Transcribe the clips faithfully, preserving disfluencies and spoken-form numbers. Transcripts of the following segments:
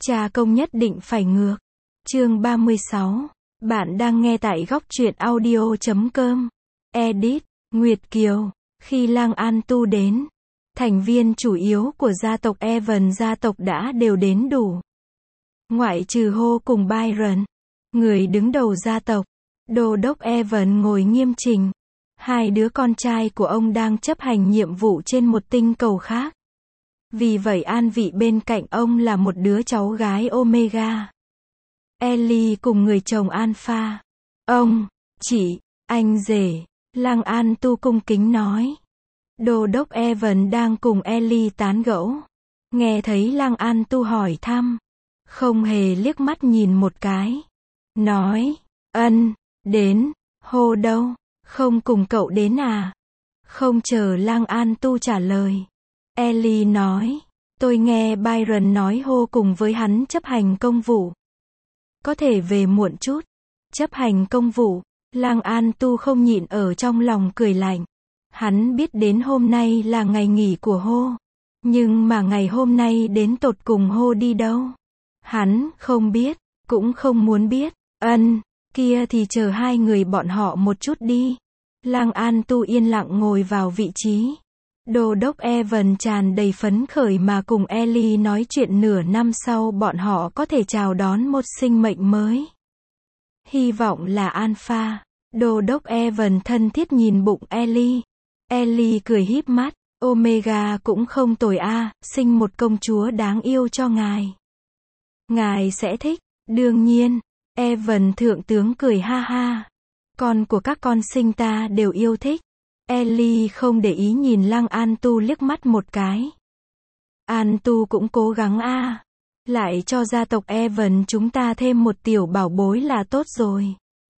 Cha công nhất định phải ngược. Chương ba mươi sáu. Bạn đang nghe tại góc truyện audio chấm com. Edit, Nguyệt Kiều. Khi Lang An Tu đến, thành viên chủ yếu của gia tộc Evan gia tộc đã đều đến đủ. Ngoại trừ Ho cùng Byron, người đứng đầu gia tộc, Đô đốc Evan ngồi nghiêm chỉnh. Hai đứa con trai của ông đang chấp hành nhiệm vụ trên một tinh cầu khác. Vì vậy an vị bên cạnh ông là một đứa cháu gái Omega, Ellie cùng người chồng Alpha. Ông, chị, anh rể, Lang An Tu cung kính nói. Đô đốc Evan đang cùng Ellie tán gẫu. Nghe thấy Lang An Tu hỏi thăm, không hề liếc mắt nhìn một cái. Nói, ân, đến, Ho đâu, không cùng cậu đến à? Không chờ Lang An Tu trả lời, Ellie nói, tôi nghe Byron nói Ho cùng với hắn chấp hành công vụ. Có thể về muộn chút. Chấp hành công vụ, Lang An Tu không nhịn ở trong lòng cười lạnh. Hắn biết đến hôm nay là ngày nghỉ của Ho. Nhưng mà ngày hôm nay đến tột cùng Ho đi đâu? Hắn không biết, cũng không muốn biết. Ân, kia thì chờ hai người bọn họ một chút đi. Lang An Tu yên lặng ngồi vào vị trí. Đô đốc Evan tràn đầy phấn khởi mà cùng Ellie nói chuyện nửa năm sau bọn họ có thể chào đón một sinh mệnh mới. Hy vọng là Alpha. Đô đốc Evan thân thiết nhìn bụng Ellie. Ellie cười híp mắt. Omega cũng không tồi a, sinh một công chúa đáng yêu cho ngài. Ngài sẽ thích. Đương nhiên. Evan thượng tướng cười ha ha. Con của các con sinh ta đều yêu thích. Ellie không để ý nhìn Lang An Tu liếc mắt một cái. An Tu cũng cố gắng a, à. Lại cho gia tộc Evan chúng ta thêm một tiểu bảo bối là tốt rồi.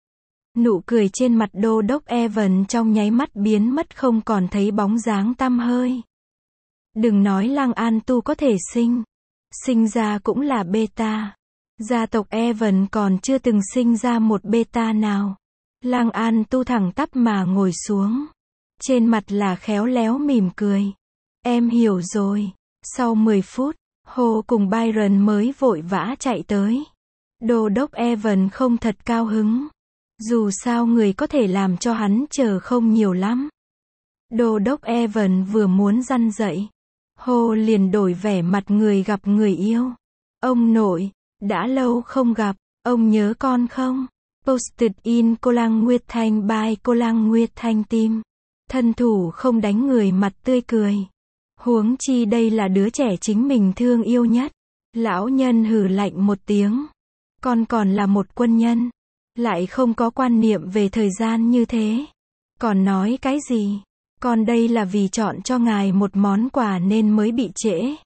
Nụ cười trên mặt đô đốc Evan trong nháy mắt biến mất không còn thấy bóng dáng tăm hơi. Đừng nói Lang An Tu có thể sinh. Sinh ra cũng là beta. Gia tộc Evan còn chưa từng sinh ra một beta nào. Lang An Tu thẳng tắp mà ngồi xuống. Trên mặt là khéo léo mỉm cười. Em hiểu rồi. Sau mười phút, Ho cùng Byron mới vội vã chạy tới. Đô đốc Evan không thật cao hứng. Dù sao người có thể làm cho hắn chờ không nhiều lắm. Đô đốc Evan vừa muốn răn dậy, Ho liền đổi vẻ mặt người gặp người yêu. Ông nội, đã lâu không gặp, ông nhớ con không? Posted in Cô Lang Nguyệt Thanh by Cô Lang Nguyệt Thanh Team. Thân thủ không đánh người mặt tươi cười. Huống chi đây là đứa trẻ chính mình thương yêu nhất. Lão nhân hừ lạnh một tiếng. Con còn là một quân nhân. Lại không có quan niệm về thời gian như thế. Còn nói cái gì? Con đây là vì chọn cho ngài một món quà nên mới bị trễ.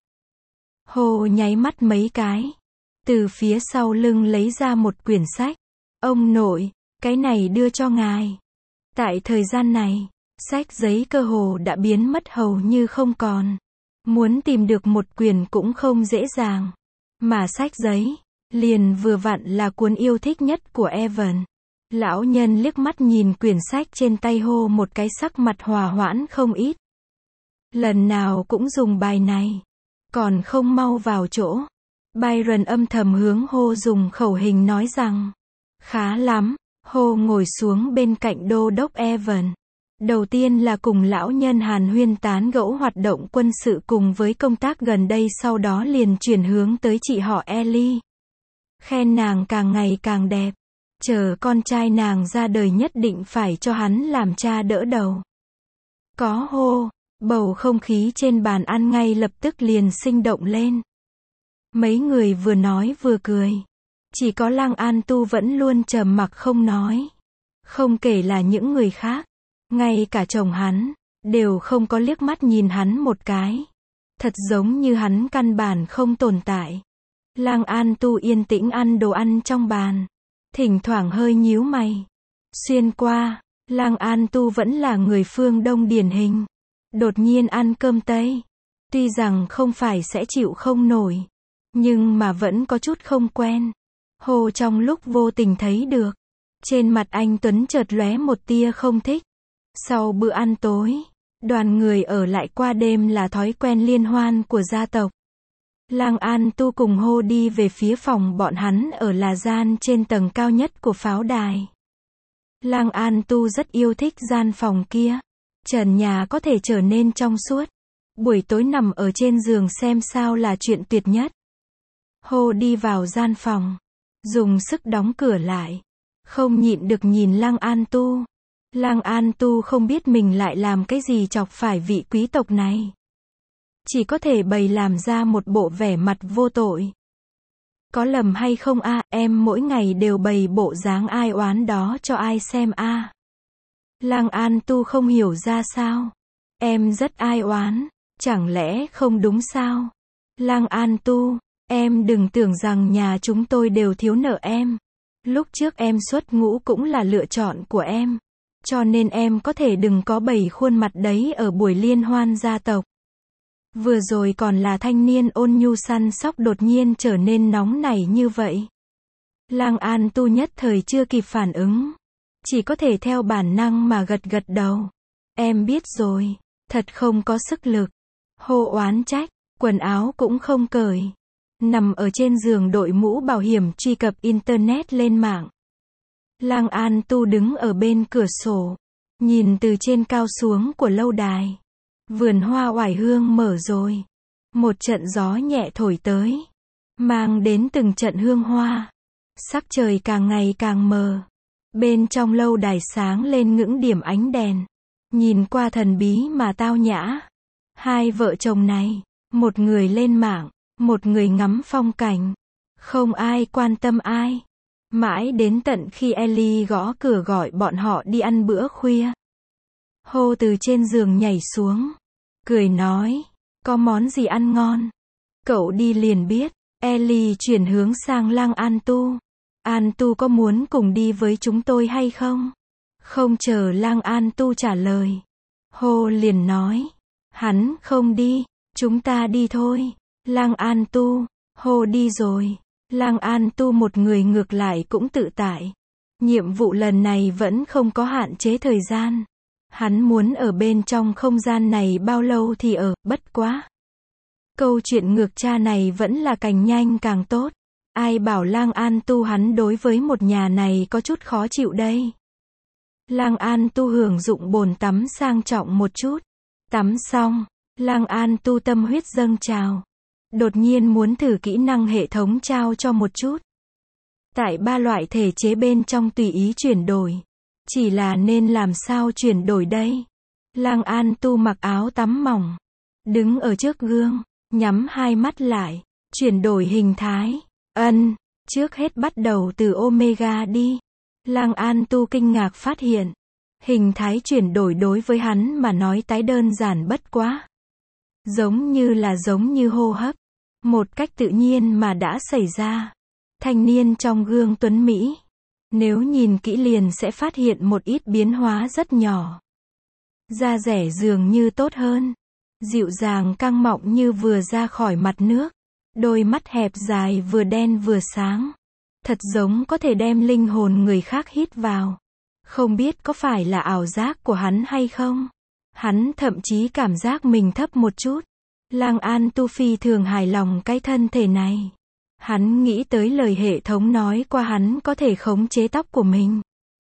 Ho nháy mắt mấy cái. Từ phía sau lưng lấy ra một quyển sách. Ông nội, cái này đưa cho ngài. Tại thời gian này, sách giấy cơ hồ đã biến mất hầu như không còn. Muốn tìm được một quyển cũng không dễ dàng. Mà sách giấy, liền vừa vặn là cuốn yêu thích nhất của Evan. Lão nhân liếc mắt nhìn quyển sách trên tay Ho một cái, sắc mặt hòa hoãn không ít. Lần nào cũng dùng bài này. Còn không mau vào chỗ. Byron âm thầm hướng Ho dùng khẩu hình nói rằng. Khá lắm. Ho ngồi xuống bên cạnh đô đốc Evan. Đầu tiên là cùng lão nhân hàn huyên tán gẫu hoạt động quân sự cùng với công tác gần đây, sau đó liền chuyển hướng tới chị họ Ellie. Khen nàng càng ngày càng đẹp. Chờ con trai nàng ra đời nhất định phải cho hắn làm cha đỡ đầu. Có Ho, bầu không khí trên bàn ăn ngay lập tức liền sinh động lên. Mấy người vừa nói vừa cười. Chỉ có Lang An Tu vẫn luôn trầm mặc không nói. Không kể là những người khác. Ngay cả chồng hắn, đều không có liếc mắt nhìn hắn một cái. Thật giống như hắn căn bản không tồn tại. Lang An Tu yên tĩnh ăn đồ ăn trong bàn. Thỉnh thoảng hơi nhíu mày. Xuyên qua, Lang An Tu vẫn là người phương Đông điển hình. Đột nhiên ăn cơm Tây. Tuy rằng không phải sẽ chịu không nổi. Nhưng mà vẫn có chút không quen. Ho trong lúc vô tình thấy được. Trên mặt anh Tuấn chợt lóe một tia không thích. Sau bữa ăn tối, đoàn người ở lại qua đêm là thói quen liên hoan của gia tộc. Lang An Tu cùng Hô đi về phía phòng bọn hắn ở là gian trên tầng cao nhất của pháo đài. Lang An Tu rất yêu thích gian phòng kia. Trần nhà có thể trở nên trong suốt. Buổi tối nằm ở trên giường xem sao là chuyện tuyệt nhất. Hô đi vào gian phòng. Dùng sức đóng cửa lại. Không nhịn được nhìn Lang An Tu. Lang An Tu không biết mình lại làm cái gì chọc phải vị quý tộc này. Chỉ có thể bày làm ra một bộ vẻ mặt vô tội. Có lầm hay không a, em mỗi ngày đều bày bộ dáng ai oán đó cho ai xem a. Lang An Tu không hiểu ra sao. Em rất ai oán, chẳng lẽ không đúng sao? Lang An Tu, em đừng tưởng rằng nhà chúng tôi đều thiếu nợ em. Lúc trước em xuất ngũ cũng là lựa chọn của em. Cho nên em có thể đừng có bày khuôn mặt đấy ở buổi liên hoan gia tộc. Vừa rồi còn là thanh niên ôn nhu săn sóc đột nhiên trở nên nóng nảy như vậy. Lang An Tu nhất thời chưa kịp phản ứng. Chỉ có thể theo bản năng mà gật gật đầu. Em biết rồi, thật không có sức lực. Hô oán trách, quần áo cũng không cởi. Nằm ở trên giường đội mũ bảo hiểm truy cập internet lên mạng. Lang An Tu đứng ở bên cửa sổ. Nhìn từ trên cao xuống của lâu đài. Vườn hoa oải hương mở rồi. Một trận gió nhẹ thổi tới. Mang đến từng trận hương hoa. Sắc trời càng ngày càng mờ. Bên trong lâu đài sáng lên những điểm ánh đèn. Nhìn qua thần bí mà tao nhã. Hai vợ chồng này. Một người lên mạng. Một người ngắm phong cảnh. Không ai quan tâm ai. Mãi đến tận khi Ellie gõ cửa gọi bọn họ đi ăn bữa khuya. Hô từ trên giường nhảy xuống. Cười nói. Có món gì ăn ngon? Cậu đi liền biết. Ellie chuyển hướng sang Lang An Tu. An Tu có muốn cùng đi với chúng tôi hay không? Không chờ Lang An Tu trả lời. Hô liền nói. Hắn không đi. Chúng ta đi thôi. Lang An Tu. Hô đi rồi. Lang An Tu một người ngược lại cũng tự tại. Nhiệm vụ lần này vẫn không có hạn chế thời gian. Hắn muốn ở bên trong không gian này bao lâu thì ở, bất quá. Câu chuyện ngược cha này vẫn là càng nhanh càng tốt. Ai bảo Lang An Tu hắn đối với một nhà này có chút khó chịu đây. Lang An Tu hưởng dụng bồn tắm sang trọng một chút. Tắm xong, Lang An Tu tâm huyết dâng trào. Đột nhiên muốn thử kỹ năng hệ thống trao cho một chút. Tại ba loại thể chế bên trong tùy ý chuyển đổi. Chỉ là nên làm sao chuyển đổi đây? Lang An Tu mặc áo tắm mỏng. Đứng ở trước gương. Nhắm hai mắt lại. Chuyển đổi hình thái. Ân. Trước hết bắt đầu từ Omega đi. Lang An Tu kinh ngạc phát hiện. Hình thái chuyển đổi đối với hắn mà nói tái đơn giản bất quá. Giống như là giống như hô hấp. Một cách tự nhiên mà đã xảy ra. Thanh niên trong gương tuấn Mỹ. Nếu nhìn kỹ liền sẽ phát hiện một ít biến hóa rất nhỏ. Da rẻ dường như tốt hơn. Dịu dàng căng mọng như vừa ra khỏi mặt nước. Đôi mắt hẹp dài vừa đen vừa sáng. Thật giống có thể đem linh hồn người khác hít vào. Không biết có phải là ảo giác của hắn hay không? Hắn thậm chí cảm giác mình thấp một chút. Lang An Tu phi thường hài lòng cái thân thể này. Hắn nghĩ tới lời hệ thống nói qua hắn có thể khống chế tóc của mình.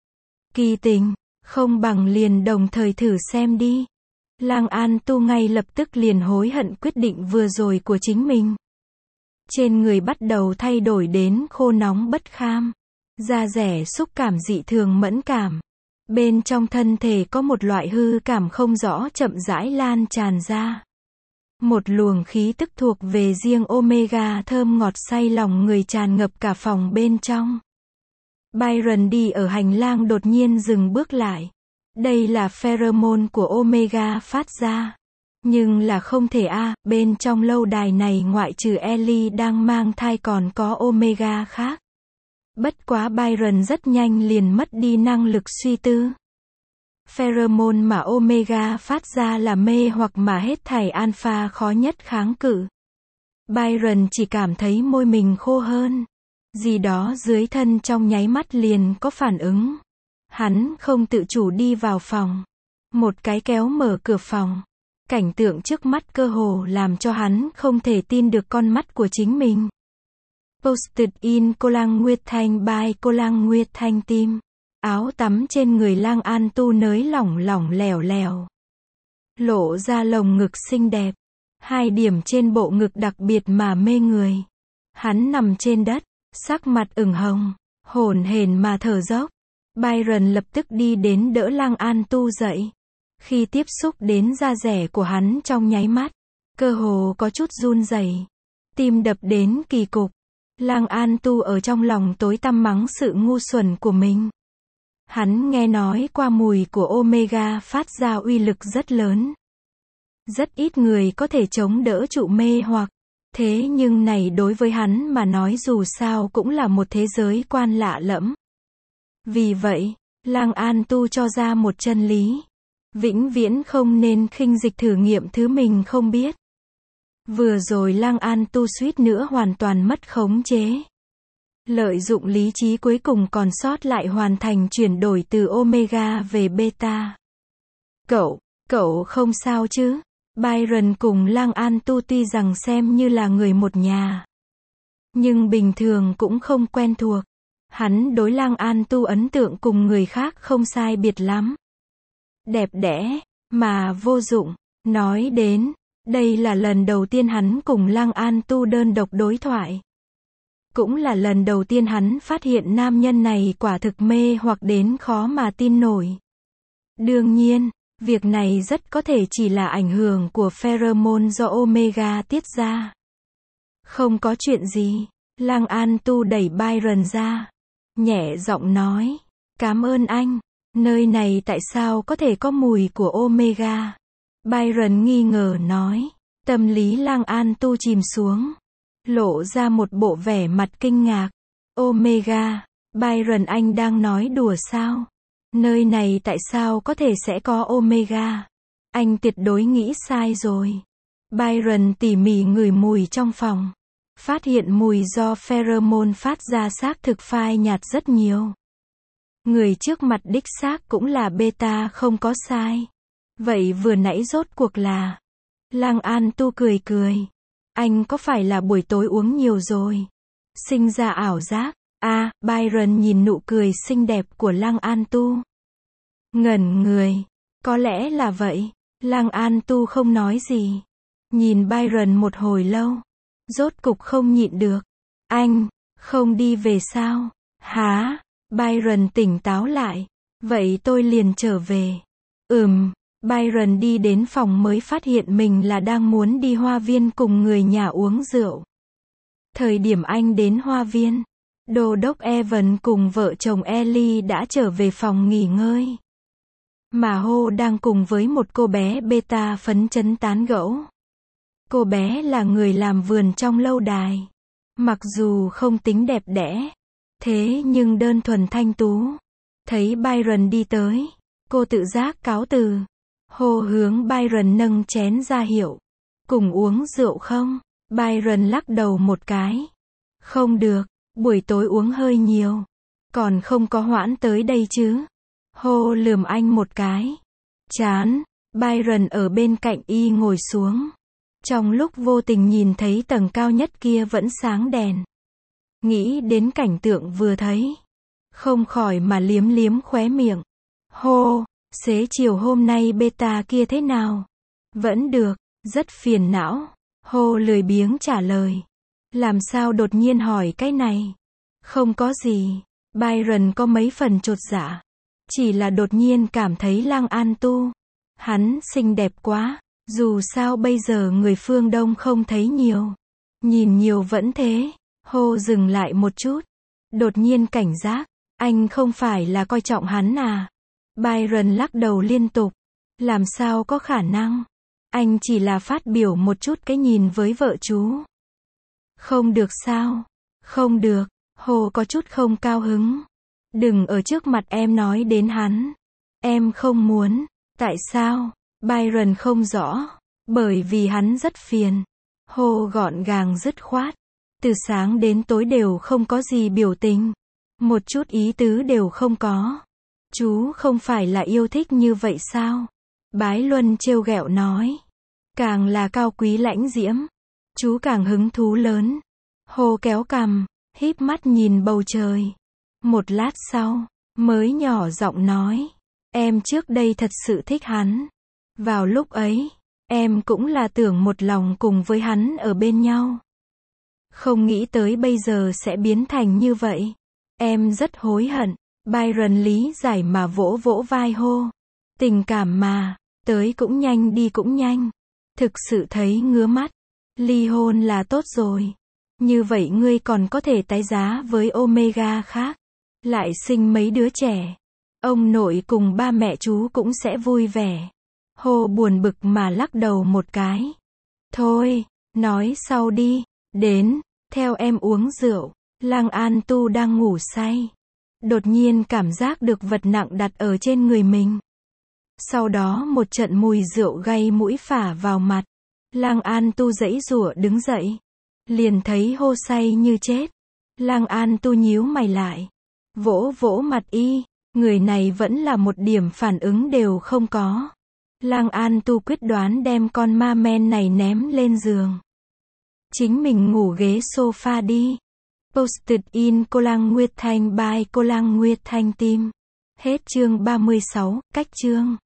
Kỳ tình, không bằng liền đồng thời thử xem đi. Lang An Tu ngay lập tức liền hối hận quyết định vừa rồi của chính mình. Trên người bắt đầu thay đổi đến khô nóng bất kham. Da rẻ xúc cảm dị thường mẫn cảm. Bên trong thân thể có một loại hư cảm không rõ chậm rãi lan tràn ra. Một luồng khí tức thuộc về riêng Omega thơm ngọt say lòng người tràn ngập cả phòng bên trong. Byron đi ở hành lang đột nhiên dừng bước lại. Đây là pheromone của Omega phát ra. Nhưng là không thể a, à, bên trong lâu đài này ngoại trừ Ellie đang mang thai còn có Omega khác. Bất quá Byron rất nhanh liền mất đi năng lực suy tư. Pheromone mà Omega phát ra là mê hoặc mà hết thảy alpha khó nhất kháng cự. Byron chỉ cảm thấy môi mình khô hơn. Gì đó dưới thân trong nháy mắt liền có phản ứng. Hắn không tự chủ đi vào phòng. Một cái kéo mở cửa phòng. Cảnh tượng trước mắt cơ hồ làm cho hắn không thể tin được con mắt của chính mình. Posted in Cô Lang Nguyệt Thanh by Cô Lang Nguyệt Thanh Team. Áo tắm trên người Lang An Tu nới lỏng lỏng lẻo lẻo, lộ ra lồng ngực xinh đẹp. Hai điểm trên bộ ngực đặc biệt mà mê người. Hắn nằm trên đất, sắc mặt ửng hồng, hổn hển mà thở dốc. Byron lập tức đi đến đỡ Lang An Tu dậy. Khi tiếp xúc đến da rẻ của hắn trong nháy mắt, cơ hồ có chút run rẩy, tim đập đến kỳ cục. Lang An Tu ở trong lòng tối tăm mắng sự ngu xuẩn của mình. Hắn nghe nói qua mùi của Omega phát ra uy lực rất lớn. Rất ít người có thể chống đỡ trụ mê hoặc. Thế nhưng này đối với hắn mà nói dù sao cũng là một thế giới quan lạ lẫm. Vì vậy, Lang An Tu cho ra một chân lý. Vĩnh viễn không nên khinh dịch thử nghiệm thứ mình không biết. Vừa rồi Lang An Tu suýt nữa hoàn toàn mất khống chế. Lợi dụng lý trí cuối cùng còn sót lại hoàn thành chuyển đổi từ Omega về Beta. Cậu, cậu không sao chứ? Byron cùng Lang An Tu tuy rằng xem như là người một nhà, nhưng bình thường cũng không quen thuộc. Hắn đối Lang An Tu ấn tượng cùng người khác không sai biệt lắm. Đẹp đẽ, mà vô dụng. Nói đến, đây là lần đầu tiên hắn cùng Lang An Tu đơn độc đối thoại. Cũng là lần đầu tiên hắn phát hiện nam nhân này quả thực mê hoặc đến khó mà tin nổi. Đương nhiên, việc này rất có thể chỉ là ảnh hưởng của pheromone do Omega tiết ra. Không có chuyện gì. Lang An Tu đẩy Byron ra, nhẹ giọng nói, cảm ơn anh. Nơi này tại sao có thể có mùi của Omega? Byron nghi ngờ nói. Tâm lý Lang An Tu chìm xuống, lộ ra một bộ vẻ mặt kinh ngạc. Omega, Byron anh đang nói đùa sao? Nơi này tại sao có thể sẽ có Omega? Anh tuyệt đối nghĩ sai rồi. Byron tỉ mỉ ngửi mùi trong phòng, phát hiện mùi do pheromone phát ra xác thực phai nhạt rất nhiều. Người trước mặt đích xác cũng là beta không có sai. Vậy vừa nãy rốt cuộc là? Lang An Tu cười cười. Anh có phải là buổi tối uống nhiều rồi? Sinh ra ảo giác. À, Byron nhìn nụ cười xinh đẹp của Lang An Tu. Ngẩn người. Có lẽ là vậy. Lang An Tu không nói gì. Nhìn Byron một hồi lâu. Rốt cục không nhịn được. Anh, không đi về sao? Hả? Byron tỉnh táo lại. Vậy tôi liền trở về. Ừm. Byron đi đến phòng mới phát hiện mình là đang muốn đi hoa viên cùng người nhà uống rượu. Thời điểm anh đến hoa viên, Đô đốc Evan cùng vợ chồng Ellie đã trở về phòng nghỉ ngơi. Mà Ho đang cùng với một cô bé beta phấn chấn tán gẫu. Cô bé là người làm vườn trong lâu đài. Mặc dù không tính đẹp đẽ, thế nhưng đơn thuần thanh tú. Thấy Byron đi tới, cô tự giác cáo từ. Ho hướng Byron nâng chén ra hiệu. Cùng uống rượu không? Byron lắc đầu một cái. Không được, buổi tối uống hơi nhiều. Còn không có hoãn tới đây chứ. Ho lườm anh một cái. Chán. Byron ở bên cạnh y ngồi xuống. Trong lúc vô tình nhìn thấy tầng cao nhất kia vẫn sáng đèn. Nghĩ đến cảnh tượng vừa thấy, không khỏi mà liếm liếm khóe miệng. Ho, xế chiều hôm nay beta kia thế nào? Vẫn được, rất phiền não. Ho lười biếng trả lời. Làm sao đột nhiên hỏi cái này? Không có gì. Byron có mấy phần chột dạ. Chỉ là đột nhiên cảm thấy Lang An Tu. Hắn xinh đẹp quá. Dù sao bây giờ người phương Đông không thấy nhiều. Nhìn nhiều vẫn thế. Ho dừng lại một chút. Đột nhiên cảnh giác. Anh không phải là coi trọng hắn à? Byron lắc đầu liên tục. Làm sao có khả năng? Anh chỉ là phát biểu một chút cái nhìn với vợ chú. Không được sao? Không được. Ho có chút không cao hứng. Đừng ở trước mặt em nói đến hắn. Em không muốn. Tại sao? Byron không rõ. Bởi vì hắn rất phiền. Ho gọn gàng dứt khoát. Từ sáng đến tối đều không có gì biểu tình. Một chút ý tứ đều không có. Chú không phải là yêu thích như vậy sao? Bái Luân trêu ghẹo nói. càng là cao quý lãnh diễm. Chú càng hứng thú lớn. Hồ kéo cằm, híp mắt nhìn bầu trời. Một lát sau, mới nhỏ giọng nói. Em trước đây thật sự thích hắn. Vào lúc ấy, em cũng là tưởng một lòng cùng với hắn ở bên nhau. Không nghĩ tới bây giờ sẽ biến thành như vậy. Em rất hối hận. Byron lý giải mà vỗ vỗ vai hô. Tình cảm mà, tới cũng nhanh đi cũng nhanh. Thực sự thấy ngứa mắt. Ly hôn là tốt rồi. Như vậy ngươi còn có thể tái giá với Omega khác. Lại sinh mấy đứa trẻ. Ông nội cùng ba mẹ chú cũng sẽ vui vẻ. Hồ buồn bực mà lắc đầu một cái. Thôi, nói sau đi. Đến, theo em uống rượu. Lang An Tu đang ngủ say. Đột nhiên cảm giác được vật nặng đặt ở trên người mình. Sau đó một trận mùi rượu gây mũi phả vào mặt. Lang An Tu giãy giụa đứng dậy. Liền thấy Hồ say như chết. Lang An Tu nhíu mày lại. Vỗ vỗ mặt y. Người này vẫn là một điểm phản ứng đều không có. Lang An Tu quyết đoán đem con ma men này ném lên giường. Chính mình ngủ ghế sofa đi. Posted in Cô Lang Nguyệt Thanh by Cô Lang Nguyệt Thanh Team. Hết chương ba mươi sáu, cách chương.